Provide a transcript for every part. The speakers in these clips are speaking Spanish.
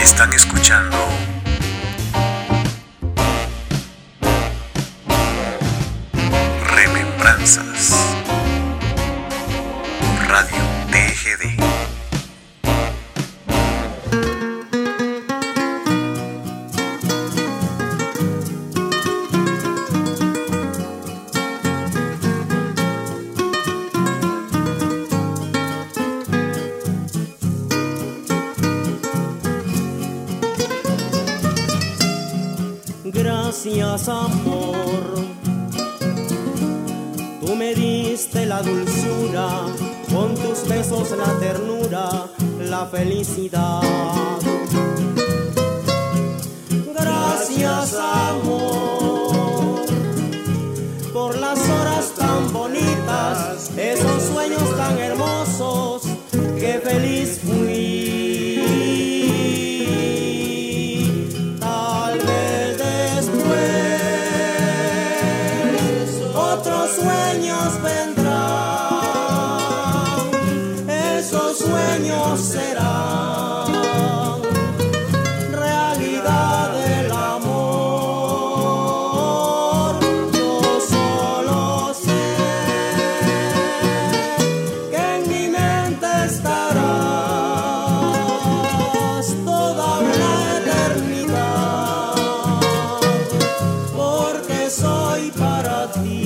Están escuchando Remembranzas por Radio TGD. Gracias, amor, tú me diste la dulzura, con tus besos la ternura, la felicidad. Gracias, amor, por las horas tan bonitas, esos sueños tan hermosos, que feliz fui. Sueños vendrán, esos sueños serán realidad del amor. Yo solo sé que en mi mente estarás toda la eternidad, porque soy para ti.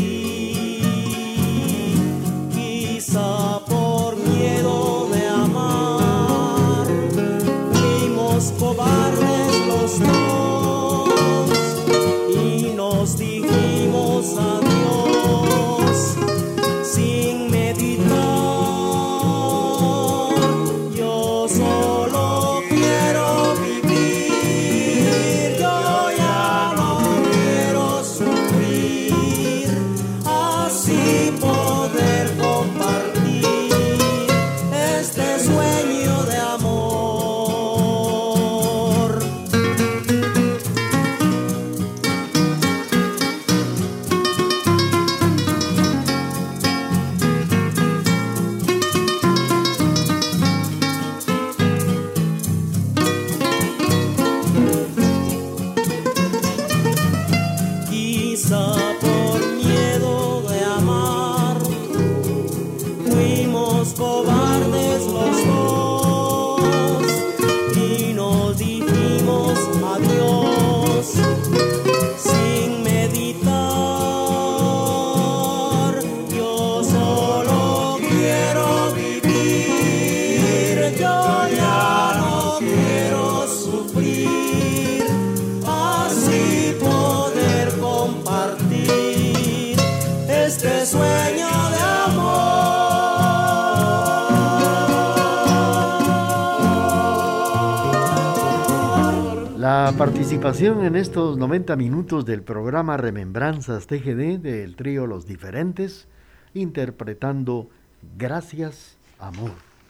Por miedo de amar, fuimos cobardes los dos y nos dijimos adiós sin meditar. Yo solo quiero vivir, yo ya no quiero sufrir, así poder compartir sueño de amor. Quizá por miedo de amar, fuimos cobardes los dos y nos dijimos adiós sin meditar. Yo solo quiero vivir, yo ya no quiero sufrir, así poder compartir este sueño de amor. La participación en estos 90 minutos del programa Remembranzas TGD del trío Los Diferentes, interpretando Gracias, Amor.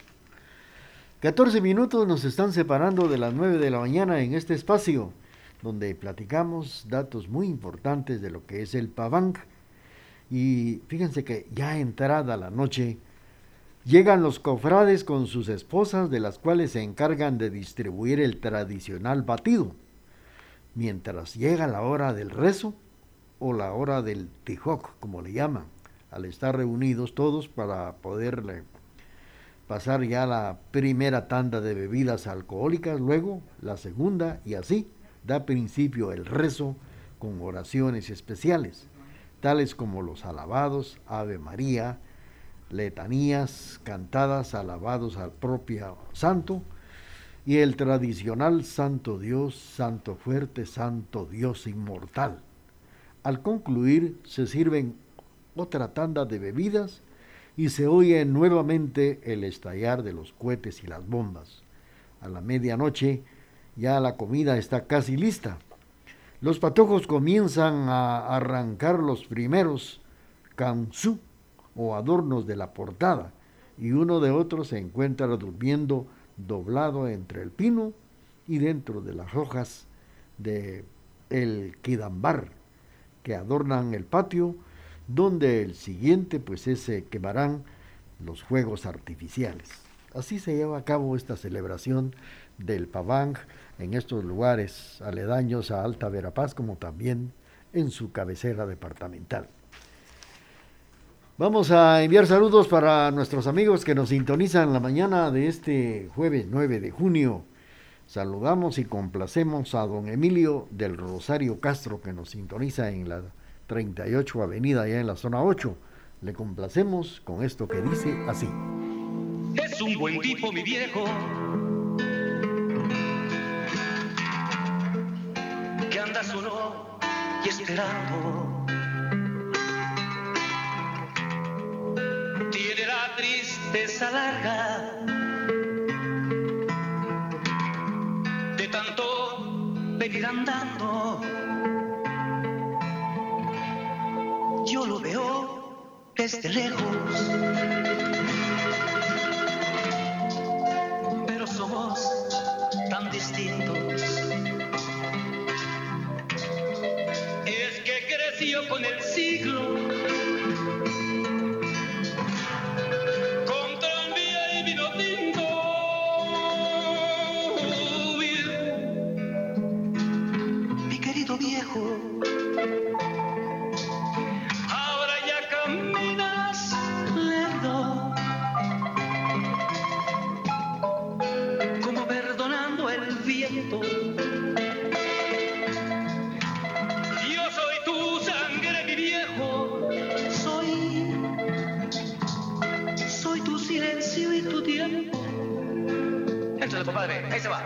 14 minutos nos están separando de las 9 de la mañana en este espacio, donde platicamos datos muy importantes de lo que es el Paván. Y fíjense que ya entrada la noche, llegan los cofrades con sus esposas, de las cuales se encargan de distribuir el tradicional batido, mientras llega la hora del rezo o la hora del tijoc, como le llaman, al estar reunidos todos para poder pasar ya la primera tanda de bebidas alcohólicas, luego la segunda, y así da principio el rezo con oraciones especiales, tales como los alabados, Ave María, letanías cantadas, alabados al propio santo, y el tradicional Santo Dios, Santo Fuerte, Santo Dios Inmortal. Al concluir se sirven otra tanda de bebidas y se oye nuevamente el estallar de los cohetes y las bombas. A la medianoche ya la comida está casi lista. Los patojos comienzan a arrancar los primeros kansu o adornos de la portada, y uno de otro se encuentra durmiendo doblado entre el pino y dentro de las hojas de el quidambar que adornan el patio, donde el siguiente pues se quemarán los fuegos artificiales. Así se lleva a cabo esta celebración del Paván en estos lugares aledaños a Alta Verapaz, como también en su cabecera departamental. Vamos a enviar saludos para nuestros amigos que nos sintonizan la mañana de este jueves 9 de junio. Saludamos y complacemos a don Emilio del Rosario Castro, que nos sintoniza en la 38 Avenida, allá en la zona 8. Le complacemos con esto que dice así. Es un buen tipo, mi viejo, que anda solo y esperando. Tiene la tristeza larga de tanto venir andando. Yo lo veo desde lejos, pero somos tan distintos. Es que creció con el siglo, con tranvía y vino tinto. Mi querido viejo, ahora ya caminas lento, como perdonando el viento. Yo soy tu sangre, mi viejo, soy tu silencio y tu tiempo. Échale, compadre, ahí se va.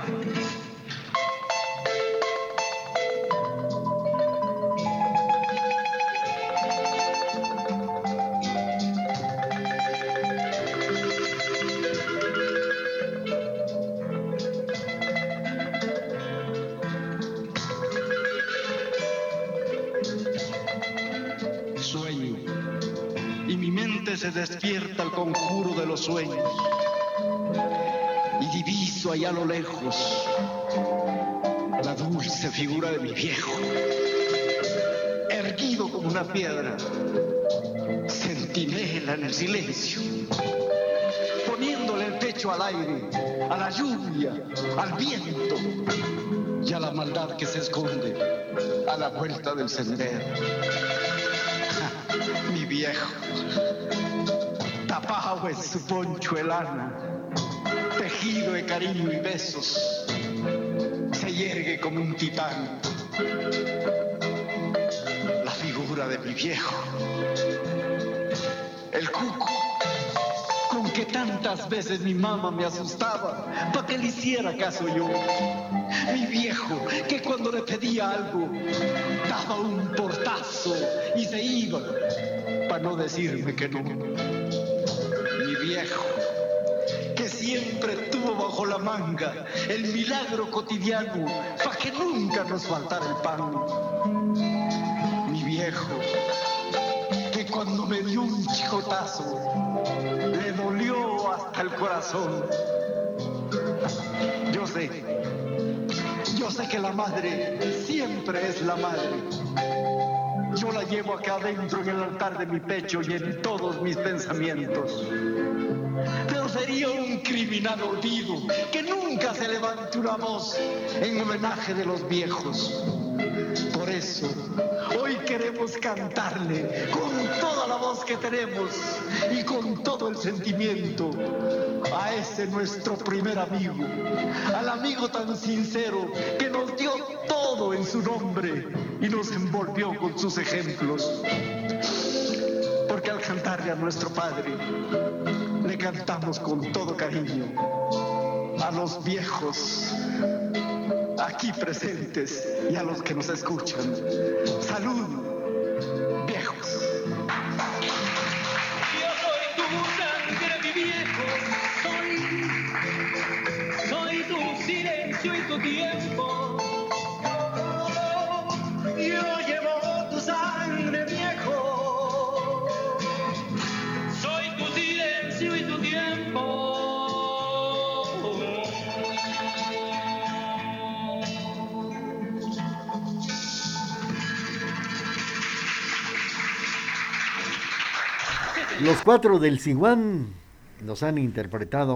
Sueño, y mi mente se despierta al conjuro de los sueños, y diviso allá a lo lejos la dulce figura de mi viejo, erguido como una piedra, centinela en el silencio, poniéndole el pecho al aire, a la lluvia, al viento y a la maldad que se esconde a la vuelta del sendero. Mi viejo, tapado en su poncho de lana, tejido de cariño y besos, se yergue como un titán la figura de mi viejo, el cuco con que tantas veces mi mamá me asustaba para que le hiciera caso yo. Mi viejo, que cuando le pedía algo, daba un portazo y se iba, para no decirme que no. Mi viejo, que siempre tuvo bajo la manga el milagro cotidiano, para que nunca nos faltara el pan. Mi viejo, que cuando me dio un chicotazo, le dolió hasta el corazón. Yo sé que la madre siempre es la madre. Yo la llevo acá adentro en el altar de mi pecho y en todos mis pensamientos. Pero sería un criminal olvido que nunca se levante una voz en homenaje de los viejos. Por eso, hoy queremos cantarle con toda la voz que tenemos y con todo el sentimiento a ese nuestro primer amigo, al amigo tan sincero que nos dio todo en su nombre y nos envolvió con sus ejemplos. Porque al cantarle a nuestro padre, le cantamos con todo cariño a los viejos aquí presentes y a los que nos escuchan. ¡Salud, viejos! Yo soy tu sangre, mi viejo, soy tu silencio y tu tiempo. Yo llevo tu sangre, viejo, soy tu silencio y tu tiempo. Los cuatro del Ciguán nos han interpretado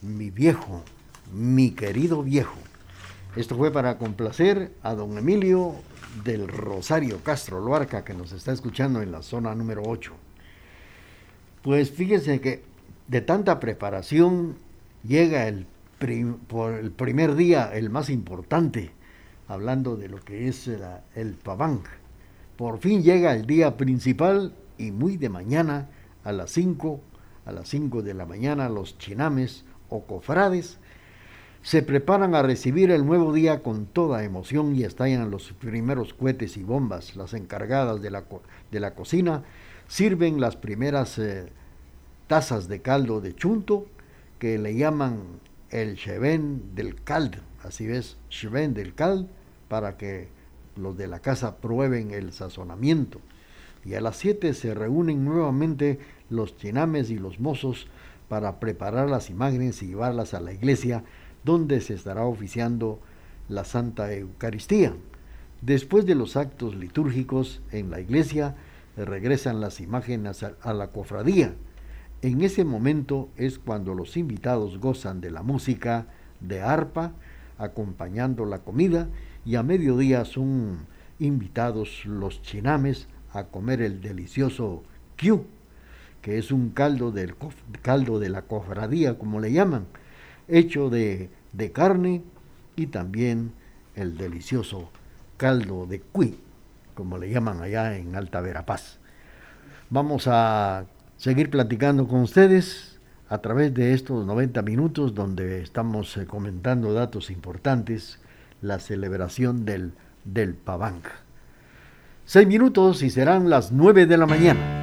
mi viejo, mi querido viejo. Esto fue para complacer a don Emilio del Rosario Castro Loarca, que nos está escuchando en la zona número 8. Pues fíjense que de tanta preparación llega por el primer día, el más importante, hablando de lo que es el paván. Por fin llega el día principal y muy de mañana, a las 5 de la mañana, los chinames o cofrades se preparan a recibir el nuevo día con toda emoción y estallan los primeros cohetes y bombas. Las encargadas de la cocina sirven las primeras tazas de caldo de chunto, que le llaman el chevén del caldo, así ves, chevén del caldo, para que los de la casa prueben el sazonamiento. Y a las 7 se reúnen nuevamente los chinames y los mozos para preparar las imágenes y llevarlas a la iglesia, donde se estará oficiando la Santa Eucaristía. Después de los actos litúrgicos en la iglesia, regresan las imágenes a la cofradía. En ese momento es cuando los invitados gozan de la música de arpa, acompañando la comida, y a mediodía son invitados los chinames a comer el delicioso quiu, que es un caldo de la cofradía, como le llaman, hecho de carne, y también el delicioso caldo de cuy, como le llaman allá en Alta Verapaz. Vamos a seguir platicando con ustedes a través de estos 90 minutos donde estamos comentando datos importantes, la celebración del paván. 6 minutos y serán las 9 de la mañana.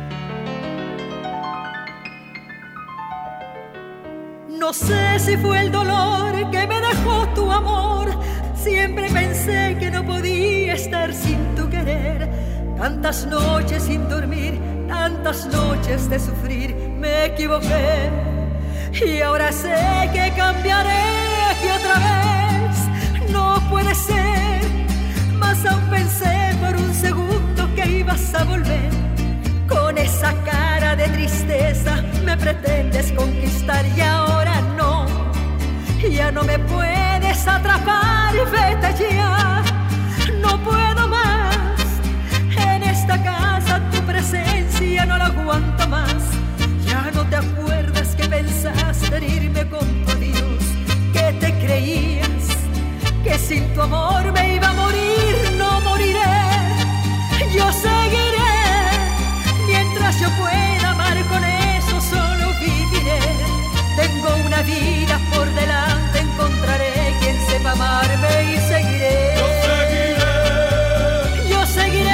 No sé si fue el dolor que me dejó tu amor. Siempre pensé que no podía estar sin tu querer. Tantas noches sin dormir, tantas noches de sufrir, me equivoqué. Y ahora sé que cambiaré, que otra vez no puede ser. Mas aún pensé por un segundo que ibas a volver. Con esa cara de tristeza me pretendes conquistar y ahora no. Ya no me puedes atrapar, vete ya. No puedo más. En esta casa tu presencia no la aguanto más. Ya no te acuerdas que pensaste herirme con tu adiós. Que te creías que sin tu amor me iba a morir. No moriré, yo seguiré. Mientras yo pueda amar, con eso solo viviré. Tengo una vida por delante, encontraré quien sepa amarme y seguiré. Yo seguiré.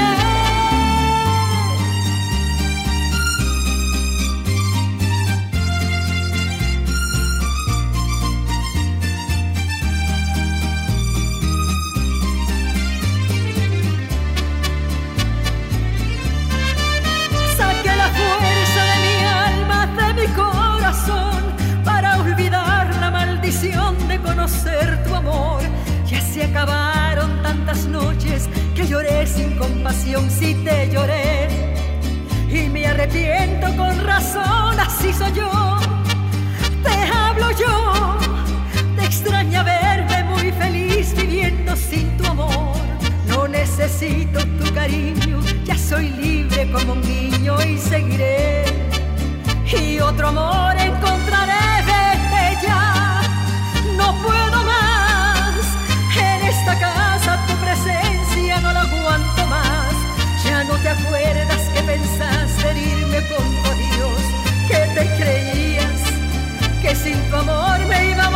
De conocer tu amor, ya se acabaron tantas noches que lloré sin compasión, si te lloré y me arrepiento con razón, así soy yo, te hablo yo, te extraña verme muy feliz viviendo sin tu amor, no necesito tu cariño, ya soy libre como un niño y seguiré, y otro amor encontraré, vete ya. No puedo más, en esta casa tu presencia no la aguanto más. Ya no te acuerdas que pensaste herirme con tu Dios, que te creías que sin tu amor me iba a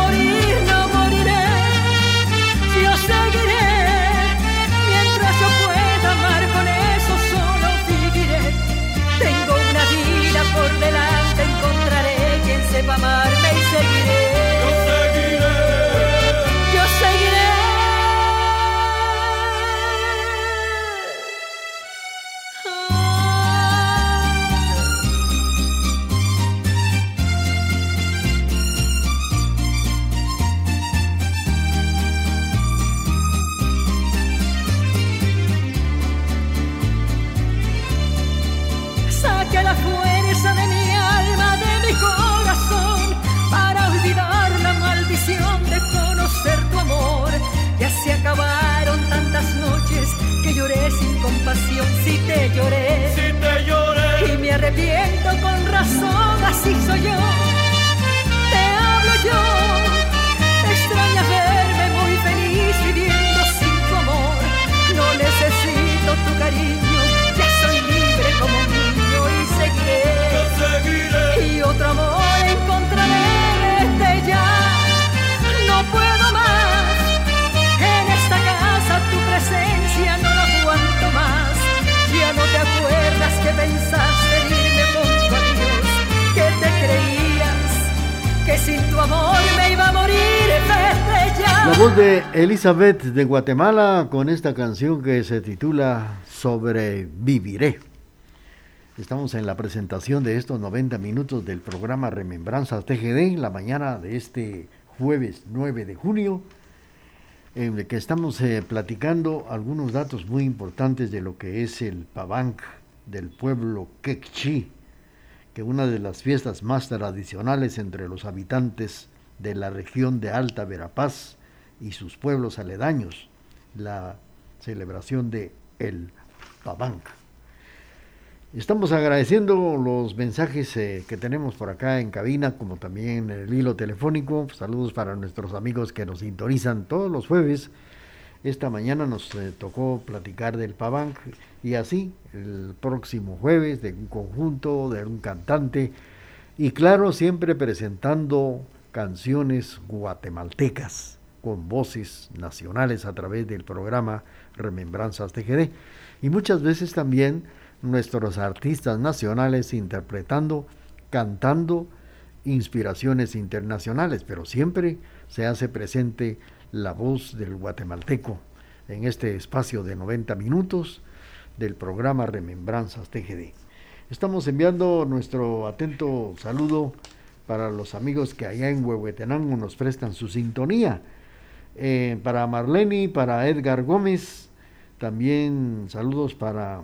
voz de Elizabeth de Guatemala con esta canción que se titula Sobreviviré. Estamos en la presentación de estos 90 minutos del programa Remembranzas TGD, la mañana de este jueves 9 de junio, en el que estamos platicando algunos datos muy importantes de lo que es el Pabanc del pueblo quechí, que una de las fiestas más tradicionales entre los habitantes de la región de Alta Verapaz y sus pueblos aledaños, la celebración de el Pabanc. Estamos agradeciendo los mensajes que tenemos por acá en cabina, como también en el hilo telefónico. Saludos para nuestros amigos que nos sintonizan todos los jueves. Esta mañana nos tocó platicar del Pabanc, y así el próximo jueves de un conjunto, de un cantante, y claro, siempre presentando canciones guatemaltecas con voces nacionales a través del programa Remembranzas TGD, y muchas veces también nuestros artistas nacionales interpretando, cantando inspiraciones internacionales, pero siempre se hace presente la voz del guatemalteco en este espacio de 90 minutos del programa Remembranzas TGD. Estamos enviando nuestro atento saludo para los amigos que allá en Huehuetenango nos prestan su sintonía, para Marlene, para Edgar Gómez, también saludos para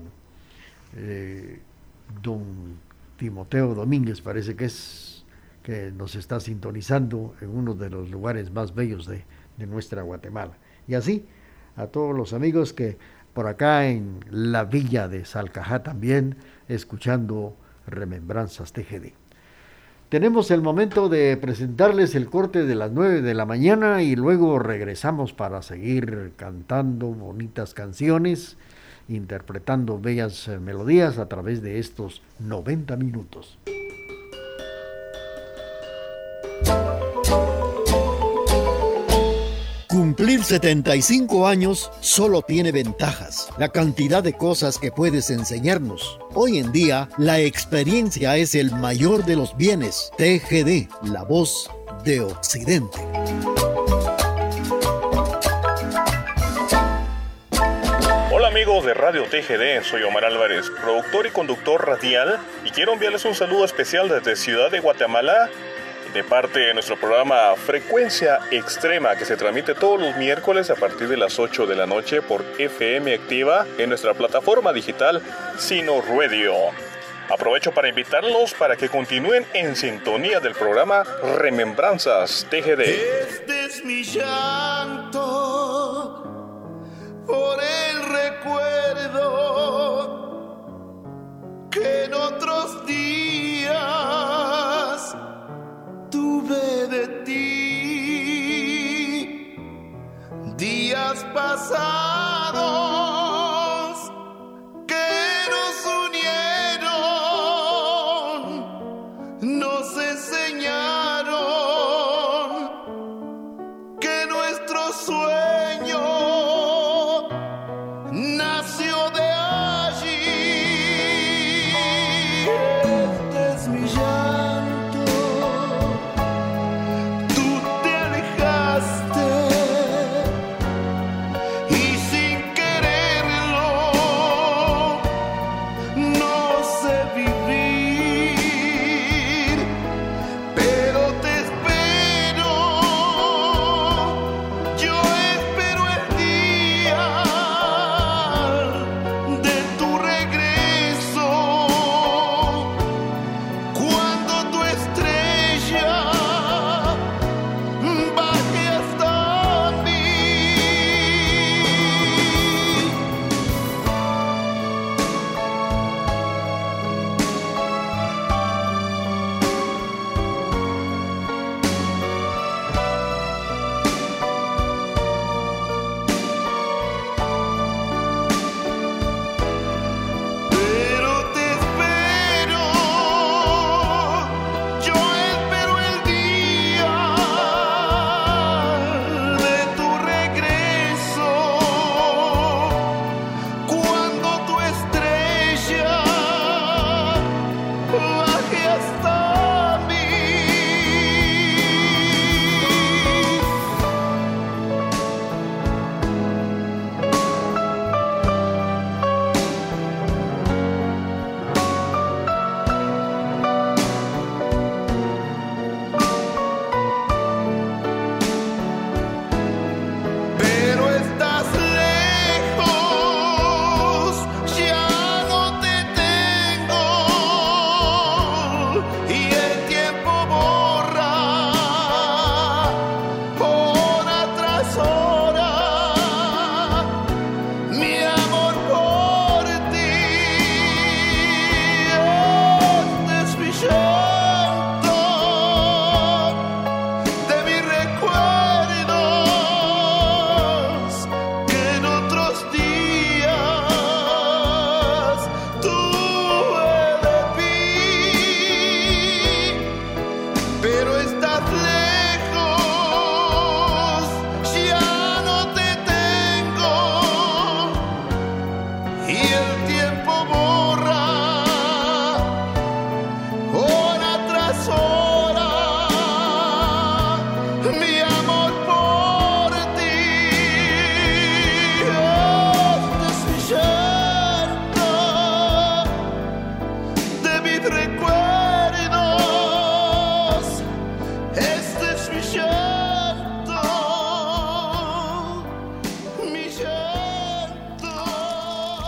don Timoteo Domínguez, parece que nos está sintonizando en uno de los lugares más bellos de nuestra Guatemala. Y así a todos los amigos que por acá en la villa de Salcajá también escuchando Remembranzas TGD. Tenemos el momento de presentarles el corte de las 9 de la mañana y luego regresamos para seguir cantando bonitas canciones, interpretando bellas melodías a través de estos 90 minutos. Cumplir 75 años solo tiene ventajas, la cantidad de cosas que puedes enseñarnos. Hoy en día, la experiencia es el mayor de los bienes. TGD, la voz de Occidente. Hola amigos de Radio TGD, soy Omar Álvarez, productor y conductor radial, y quiero enviarles un saludo especial desde Ciudad de Guatemala, de parte de nuestro programa Frecuencia Extrema, que se transmite todos los miércoles a partir de las 8 de la noche por FM Activa en nuestra plataforma digital Sino Radio. Aprovecho para invitarlos para que continúen en sintonía del programa Remembranzas TGD. Este es mi llanto por el recuerdo que en otros días tuve de ti, días pasados que nos unieron, nos enseñaron que nuestro sueño nació de allí. Este es mi llanto, tú te alejaste y sin querer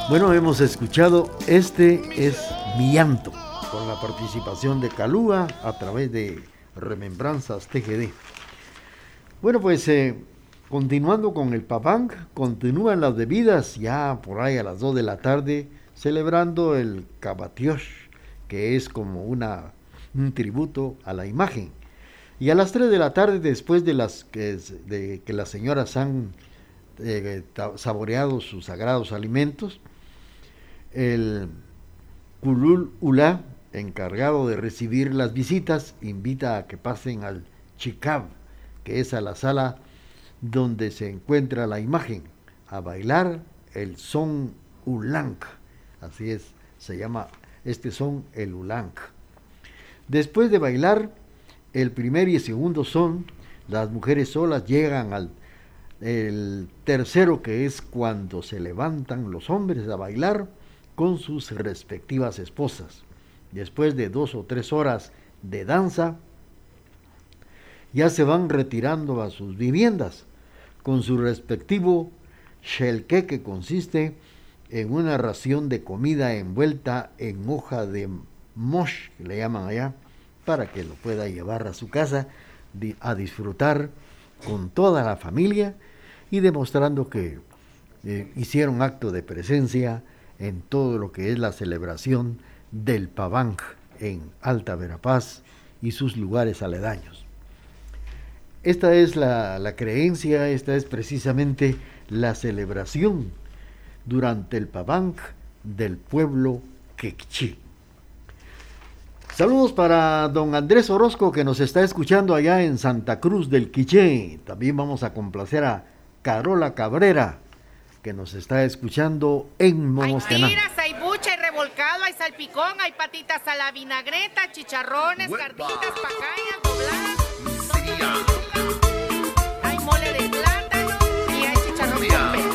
Bueno, hemos escuchado Este es mi llanto, con la participación de Calúa a través de Remembranzas TGD. Bueno, pues continuando con el Paván, continúan las bebidas ya por ahí a las 2 de la tarde, celebrando el Cabatiosh, que es como un tributo a la imagen. Y a las 3 de la tarde, después de que las señoras han saboreado sus sagrados alimentos, el Kulul Ula, encargado de recibir las visitas, invita a que pasen al Chikab, que es a la sala donde se encuentra la imagen, a bailar el son Ulank. Así es, se llama este son el Ulank. Después de bailar el primer y segundo son, las mujeres solas llegan al el tercero, que es cuando se levantan los hombres a bailar con sus respectivas esposas. Después de 2 o 3 horas de danza, ya se van retirando a sus viviendas con su respectivo shelke, que consiste en una ración de comida envuelta en hoja de mosh, que le llaman allá, para que lo pueda llevar a su casa a disfrutar con toda la familia y demostrando que hicieron acto de presencia en todo lo que es la celebración del Paván en Alta Verapaz y sus lugares aledaños. Esta es la creencia, esta es precisamente la celebración durante el Paván del pueblo quechí. Saludos para don Andrés Orozco, que nos está escuchando allá en Santa Cruz del Quiché. También vamos a complacer a Carola Cabrera, que nos está escuchando en Momosquená. Hay tiras, hay bucha, hay revolcado, hay salpicón, hay patitas a la vinagreta, chicharrones, carnitas, pacayas, dobladas, hay mole de plátano y hay chicharrón con pelo.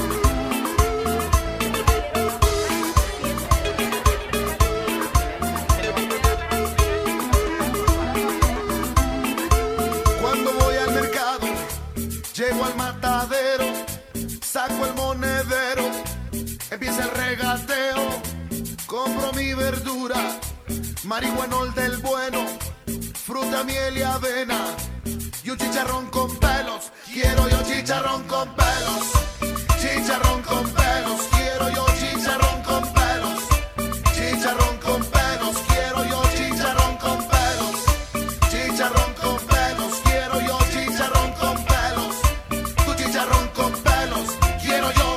Cuando voy al mercado, llego al matadero, saco el monedero, empieza el regateo, compro mi verdura, marihuanol del bueno, fruta, miel y avena, y un chicharrón con pelos, quiero yo chicharrón con pelos, chicharrón con pelos, quiero yo chicharrón con pelos, chicharrón con pelos, quiero yo chicharrón con pelos, chicharrón con pelos, quiero yo chicharrón con pelos, tu chicharrón con pelos, quiero yo.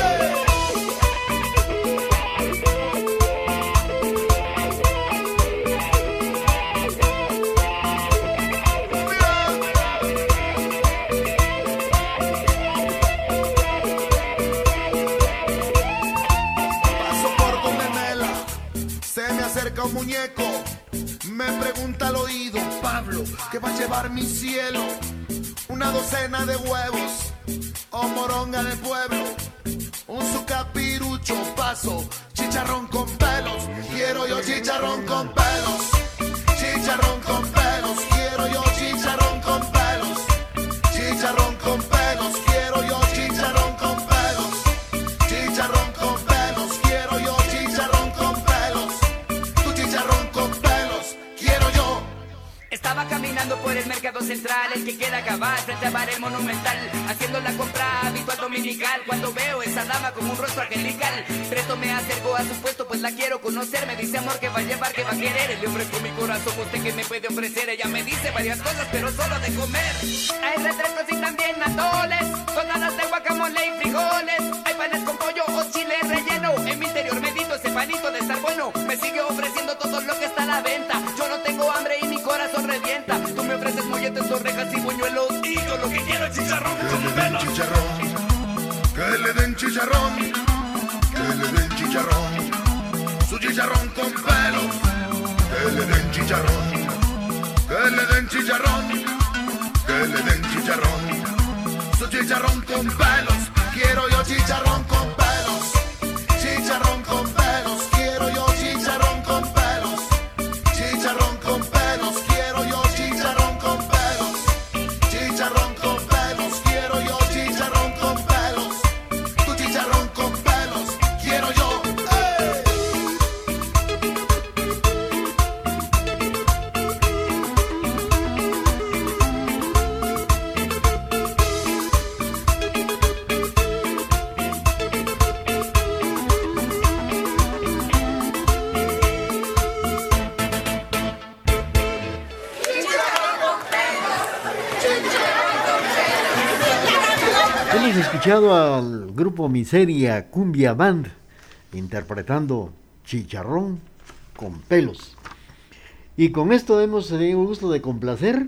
Paso por donde Mela, se me acerca un muñeco, me pregunta al oído, Pablo, ¿qué va a llevar mi cielo? Una docena de huevos o moronga de pueblo, un sucapirucho, paso, chicharrón con pelos, quiero yo chicharrón con pelos, chicharrón con pelos, quiero yo chicharrón con pelos, chicharrón con pelos, quiero yo chicharrón con pelos, chicharrón con pelos, quiero yo chicharrón con pelos, tu chicharrón con pelos, quiero yo. Estaba caminando por el mercado central, el que queda acá frente a Bar El Monumental, haciendo la compra habitual dominical, cuando veo esa dama con un rostro angelical, presto me acerco a su puesto, pues la quiero conocer, me dice amor que va a llevar, que va a querer, le ofrezco mi corazón, usted que me puede ofrecer, ella me dice varias cosas, pero solo de comer, hay refrescos y también atoles, tonadas de guacamole y frijoles, hay panes con pollo o chile relleno, en mi interior medito ese panito de estar bueno, me sigue ofreciendo todo lo que está a la venta, yo no tengo hambre y mi corazón revienta, tú me ofreces molletes, orejas y buñuelos, y yo lo que quiero es chicharrón con pelos. Que le den chicharrón, que le den chicharrón, su chicharrón con pelos, que le den chicharrón, que le den chicharrón, que le den chicharrón, su chicharrón con pelos, quiero yo chicharrón con pelos, chicharrón con pelos, quiero yo chicharrón con pelos, chicharrón con pelos, quiero yo chicharrón con pelos, chicharrón con pelos, quiero yo chicharrón con pelos, tu chicharrón con pelos, quiero Hemos escuchado al grupo Miseria Cumbia Band interpretando Chicharrón con Pelos. Y con esto hemos tenido el gusto de complacer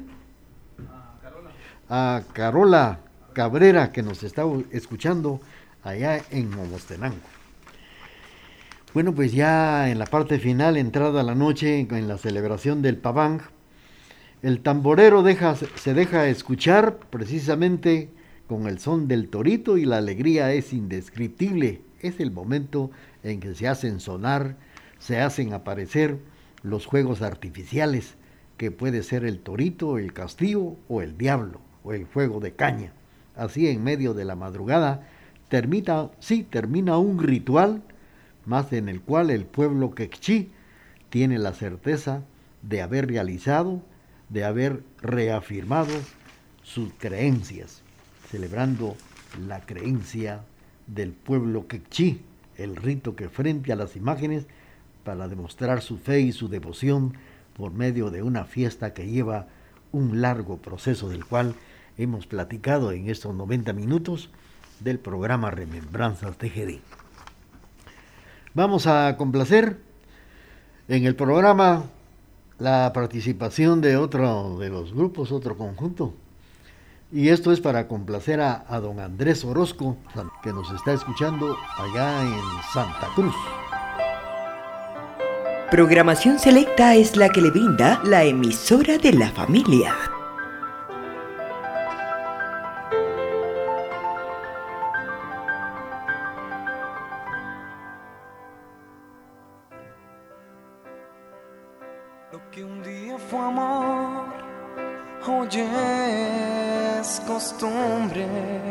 a Carola Cabrera, que nos está escuchando allá en Momostenango. Bueno, pues ya en la parte final, entrada la noche, en la celebración del Paván, el tamborero se deja escuchar precisamente con el son del torito y la alegría es indescriptible. Es el momento en que se hacen sonar, se hacen aparecer los juegos artificiales, que puede ser el torito, el castillo o el diablo, o el fuego de caña. Así en medio de la madrugada termina un ritual, más en el cual el pueblo quechí tiene la certeza de haber realizado, de haber reafirmado sus creencias, celebrando la creencia del pueblo quechí, el rito que frente a las imágenes para demostrar su fe y su devoción por medio de una fiesta que lleva un largo proceso del cual hemos platicado en estos 90 minutos del programa Remembranzas TGD. Vamos a complacer en el programa la participación de otro de los grupos, otro conjunto. Y esto es para complacer a don Andrés Orozco, que nos está escuchando allá en Santa Cruz. Programación selecta es la que le brinda la emisora de la familia. Lo que un día fue amor, hoy es costumbre,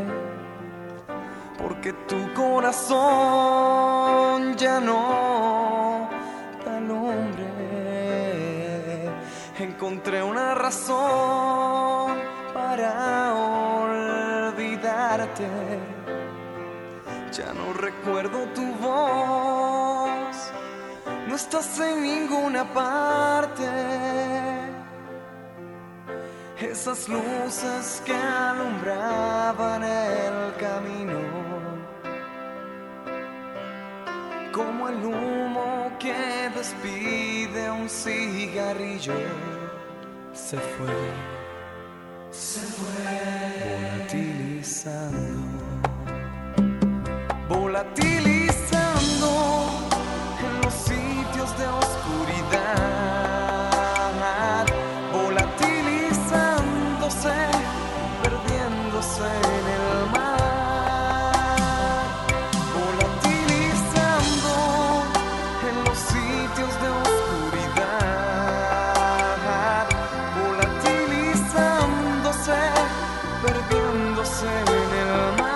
porque tu corazón ya no da lumbre. Encontré una razón para olvidarte, ya no recuerdo tu voz, no estás en ninguna parte. Esas luces que alumbraban el camino, como el humo que despide un cigarrillo, se fue volatilizando en los sitios de oscuridad, volatilizándose, perdiéndose en el mar, volatilizando en los sitios de oscuridad, volatilizándose, perdiéndose en el mar.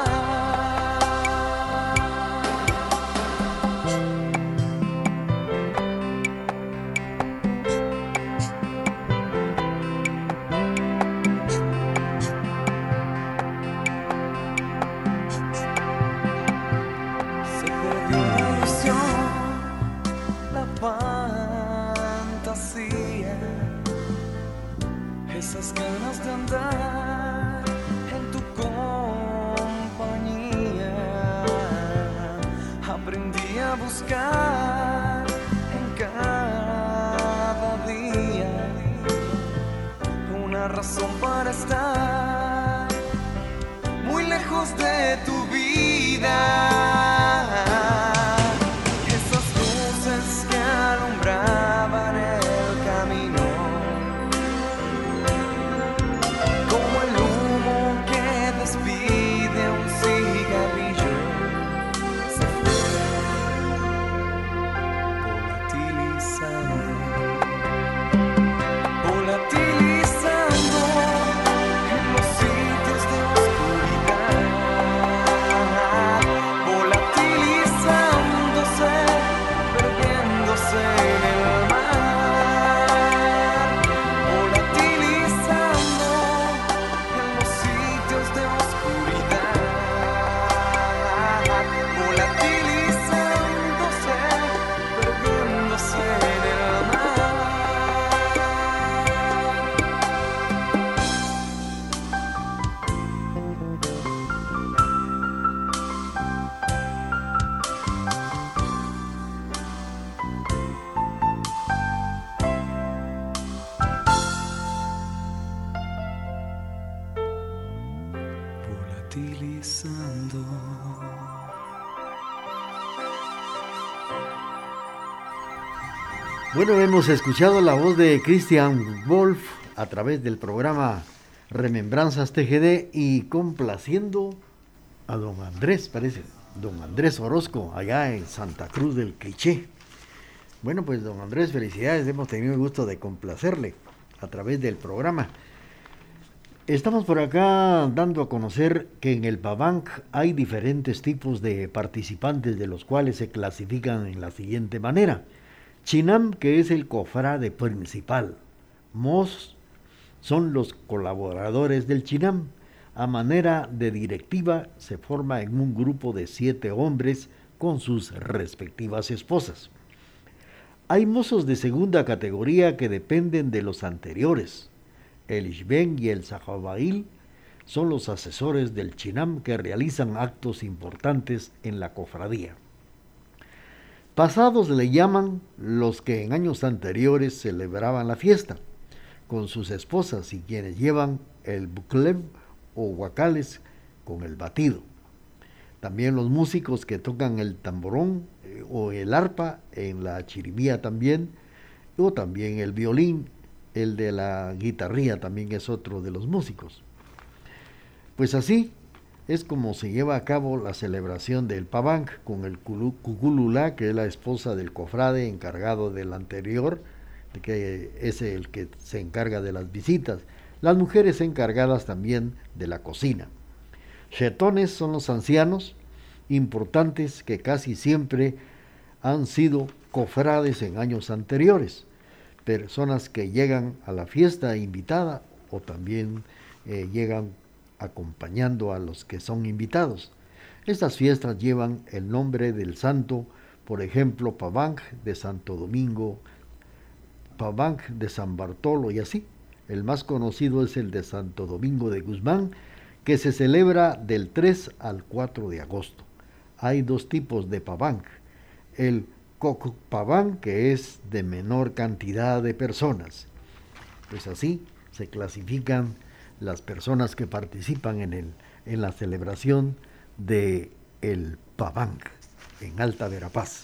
Esas ganas de andar en tu compañía, aprendí a buscar en cada día una razón para estar muy lejos de tu vida. Esas luces que alumbraban el camino, como el humo que despide un cigarrillo, se fue volatilizando en los sitios de oscuridad, utilizando. Bueno, hemos escuchado la voz de Christian Wolf a través del programa Remembranzas TGD y complaciendo a don Andrés, parece, don Andrés Orozco, allá en Santa Cruz del Quiché. Bueno, pues don Andrés, felicidades, hemos tenido el gusto de complacerle a través del programa. Estamos por acá dando a conocer que en el Pabanc hay diferentes tipos de participantes, de los cuales se clasifican en la siguiente manera. Chinam, que es el cofrade principal. Mos son los colaboradores del Chinam. A manera de directiva se forma en un grupo de 7 hombres con sus respectivas esposas. Hay mozos de segunda categoría que dependen de los anteriores. El Ishben y el Sahabail son los asesores del Chinam que realizan actos importantes en la cofradía. Pasados le llaman los que en años anteriores celebraban la fiesta con sus esposas y quienes llevan el buklem o guacales con el batido. También los músicos que tocan el tamborón o el arpa en la chirimía también, o también el violín, el de la guitarría también es otro de los músicos. Pues así es como se lleva a cabo la celebración del Pabanc con el Cucululá, que es la esposa del cofrade encargado del anterior, que es el que se encarga de las visitas. Las mujeres encargadas también de la cocina. Chetones son los ancianos importantes que casi siempre han sido cofrades en años anteriores. Personas que llegan a la fiesta invitada o también llegan acompañando a los que son invitados. Estas fiestas llevan el nombre del santo, por ejemplo, Pabanc de Santo Domingo, Pabanc de San Bartolo y así. El más conocido es el de Santo Domingo de Guzmán, que se celebra del 3 al 4 de agosto. Hay 2 tipos de Pabanc. El Pabanc, que es de menor cantidad de personas. Pues así se clasifican las personas que participan en la celebración de el Pabanc en Alta Verapaz.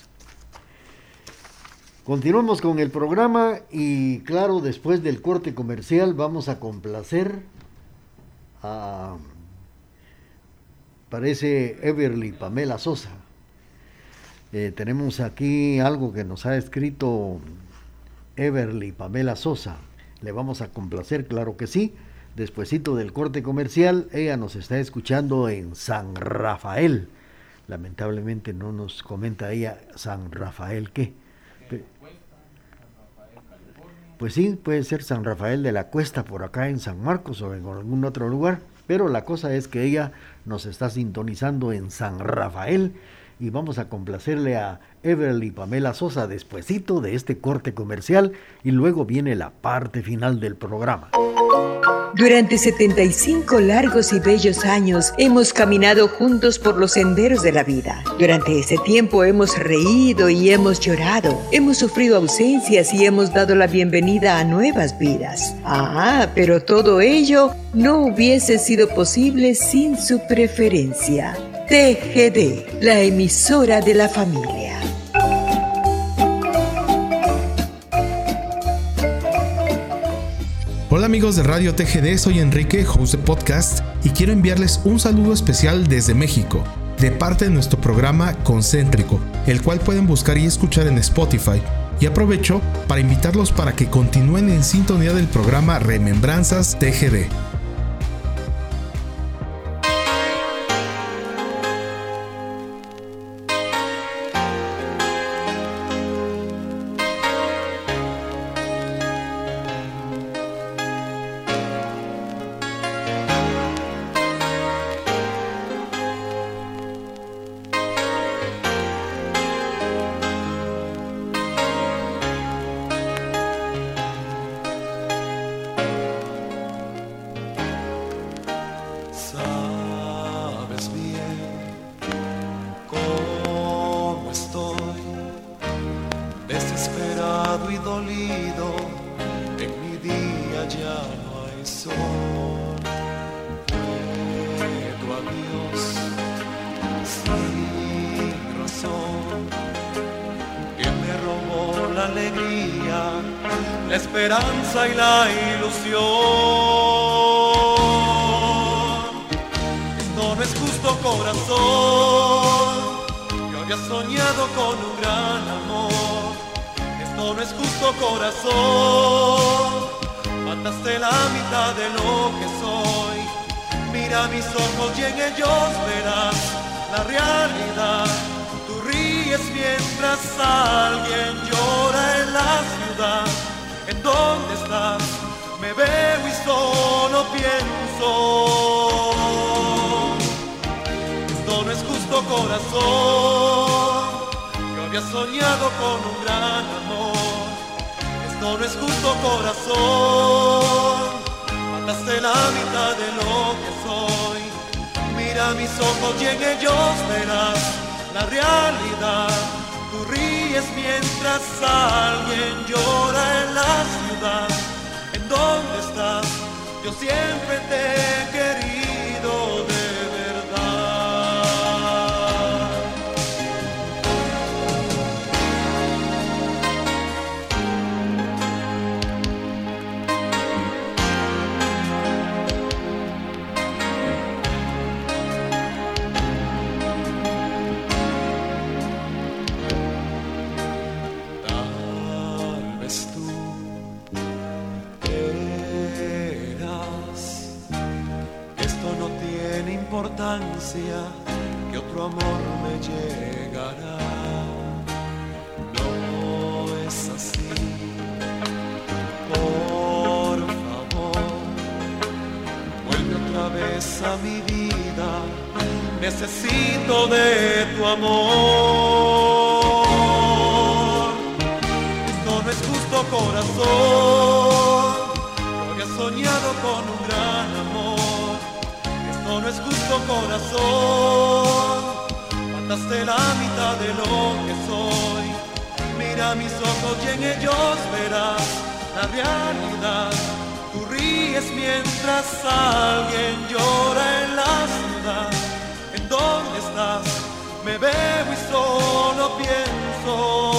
Continuamos con el programa y claro, después del corte comercial vamos a complacer a, parece, Everly Pamela Sosa. Tenemos aquí algo que nos ha escrito Everly Pamela Sosa. Le vamos a complacer, claro que sí. Despuesito del corte comercial, ella nos está escuchando en San Rafael. Lamentablemente no nos comenta ella San Rafael qué. Pues sí, puede ser San Rafael de la Cuesta por acá en San Marcos o en algún otro lugar, pero la cosa es que ella nos está sintonizando en San Rafael y vamos a complacerle a Everly Pamela Sosa despuesito de este corte comercial y luego viene la parte final del programa. Durante 75 largos y bellos años hemos caminado juntos por los senderos de la vida. Durante ese tiempo hemos reído y hemos llorado, hemos sufrido ausencias y hemos dado la bienvenida a nuevas vidas. Pero todo ello no hubiese sido posible sin su preferencia. TGD, la emisora de la familia. Hola amigos de Radio TGD, soy Enrique, host de podcast, y quiero enviarles un saludo especial desde México, de parte de nuestro programa Concéntrico, el cual pueden buscar y escuchar en Spotify. Y aprovecho para invitarlos para que continúen en sintonía del programa Remembranzas TGD. Dios sin razón, que me robó la alegría, la esperanza y la ilusión. Esto no es justo, corazón, yo había soñado con un gran amor. Esto no es justo, corazón, mataste la mitad de lo que soy. Mira mis ojos y en ellos verás la realidad. Tú ríes mientras alguien llora en la ciudad. ¿En dónde estás? Me veo y solo pienso. Esto no es justo, corazón, yo había soñado con un gran amor. Esto no es justo, corazón, mataste la mitad de lo que soy. Mira mis ojos y en ellos verás la realidad. Tú ríes mientras alguien llora en la ciudad. ¿En dónde estás? Yo siempre te he querido de verdad. Que otro amor me llegará. No es así, por favor, vuelve otra vez a mi vida. Necesito de tu amor. Esto no es justo, corazón, yo había soñado con un gran amor. Esto no es justo, corazón, mataste la mitad de lo que soy. Mira mis ojos y en ellos verás la realidad. Tú ríes mientras alguien llora en la ciudad. ¿En dónde estás? Me veo y solo pienso.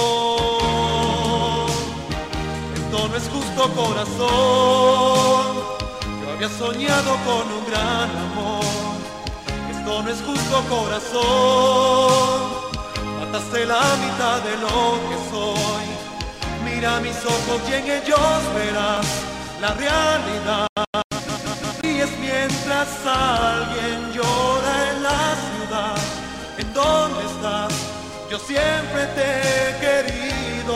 Esto no es justo, corazón, había soñado con un gran amor. Esto no es justo, corazón, mataste la mitad de lo que soy. Mira mis ojos y en ellos verás la realidad. Y es mientras alguien llora en la ciudad. ¿En dónde estás? Yo siempre te he querido.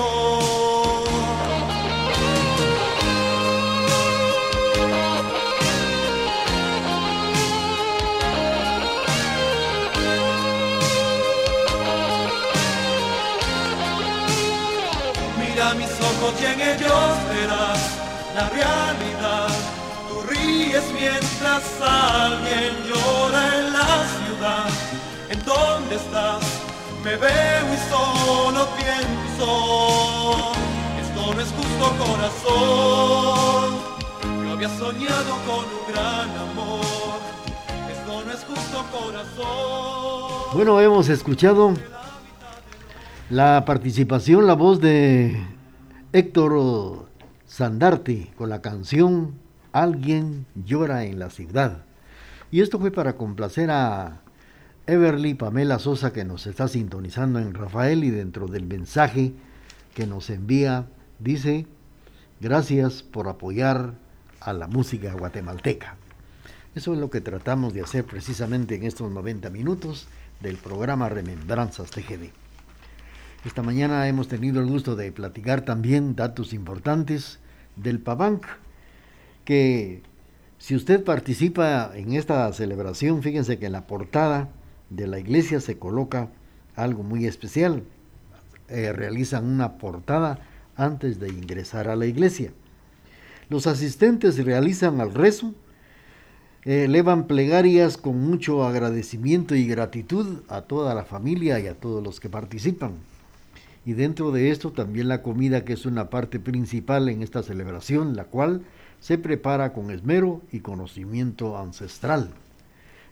Mis ojos y en ellos verás la realidad. Tú ríes mientras alguien llora en la ciudad. ¿En dónde estás? Me veo y solo pienso. Esto no es justo, corazón, yo había soñado con un gran amor. Esto no es justo, corazón. Bueno, hemos escuchado la participación, la voz de Héctor Sandarti con la canción Alguien llora en la ciudad. Y esto fue para complacer a Everly Pamela Sosa, que nos está sintonizando en Rafael, y dentro del mensaje que nos envía dice: gracias por apoyar a la música guatemalteca. Eso es lo que tratamos de hacer precisamente en estos 90 minutos del programa Remembranzas TGD. Esta mañana hemos tenido el gusto de platicar también datos importantes del Pabanc, que si usted participa en esta celebración, fíjense que en la portada de la iglesia se coloca algo muy especial. Realizan una portada antes de ingresar a la iglesia. Los asistentes realizan el rezo, elevan plegarias con mucho agradecimiento y gratitud a toda la familia y a todos los que participan. Y dentro de esto también la comida, que es una parte principal en esta celebración, la cual se prepara con esmero y conocimiento ancestral.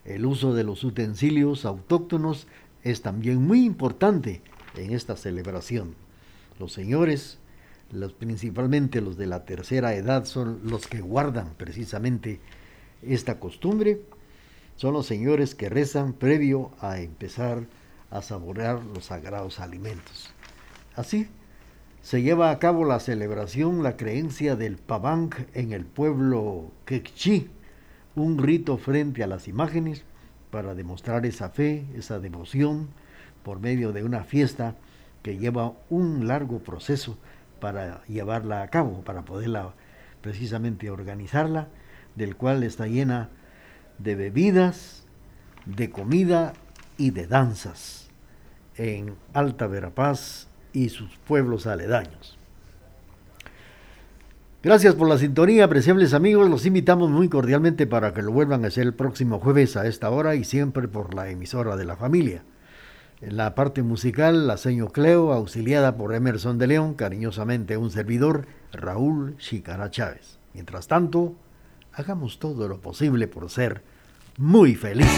El uso de los utensilios autóctonos es también muy importante en esta celebración. Los señores, principalmente los de la tercera edad, son los que guardan precisamente esta costumbre. Son los señores que rezan previo a empezar a saborear los sagrados alimentos. Así se lleva a cabo la celebración, la creencia del Pavang en el pueblo quechí, un rito frente a las imágenes para demostrar esa fe, esa devoción, por medio de una fiesta que lleva un largo proceso para llevarla a cabo, para poderla precisamente organizarla, del cual está llena de bebidas, de comida y de danzas en Alta Verapaz y sus pueblos aledaños. Gracias por la sintonía, apreciables amigos. Los invitamos muy cordialmente para que lo vuelvan a hacer el próximo jueves a esta hora y siempre por la emisora de la familia. En la parte musical, la seño Cleo, auxiliada por Emerson de León, cariñosamente un servidor, Raúl Chicara Chávez. Mientras tanto, hagamos todo lo posible por ser muy felices.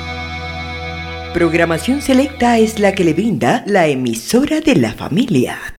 Programación selecta es la que le brinda la emisora de la familia.